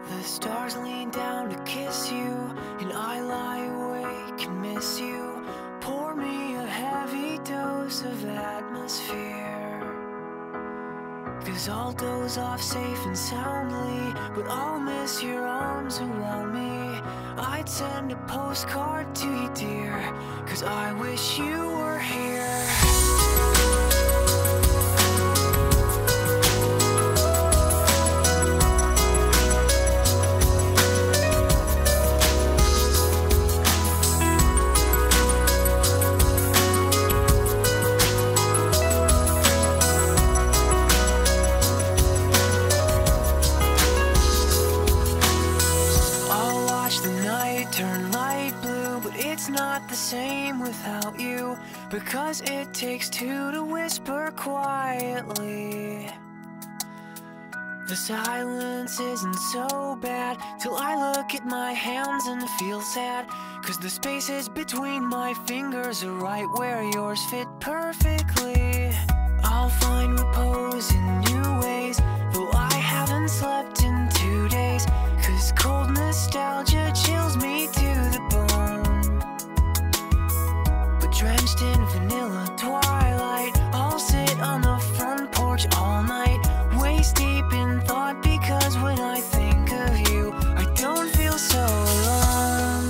The stars lean down to kiss you, and I lie awake and miss you. Pour me a heavy dose of atmosphere, 'cause I'll doze off safe and soundly, but I'll miss your arms around me. I'd send a postcard to you, dear, 'cause I wish you were here. Turn light blue, but it's not the same without you, because it takes two to whisper quietly. The silence isn't so bad till I look at my hands and feel sad, 'cause the spaces between my fingers are right where yours fit perfectly. I'll find repose in new ways, though I haven't slept in 2 days, 'cause cold nostalgia chills me to the bone. But drenched in vanilla twilight, I'll sit on the front porch all night, waist deep in thought, because when I think of you, I don't feel so alone.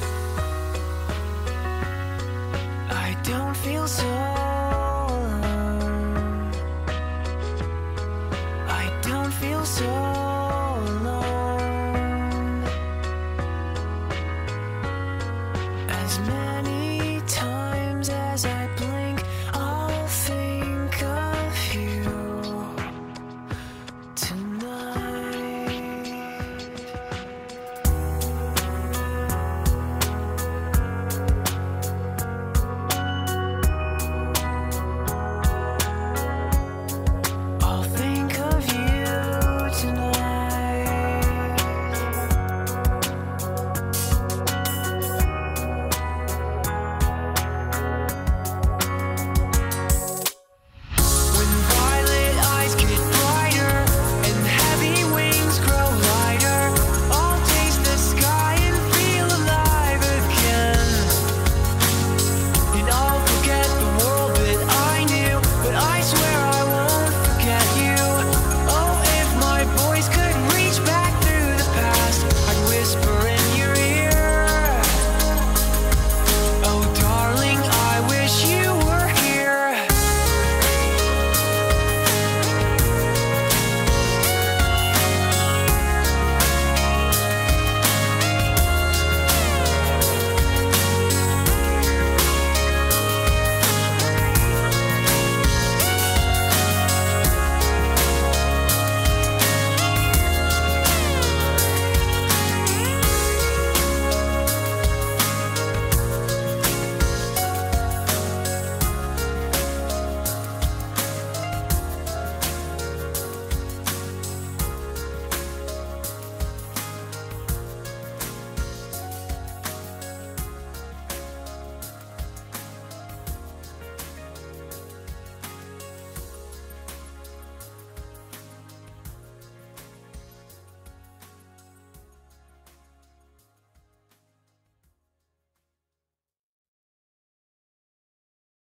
I don't feel so alone. I don't feel so alone. As many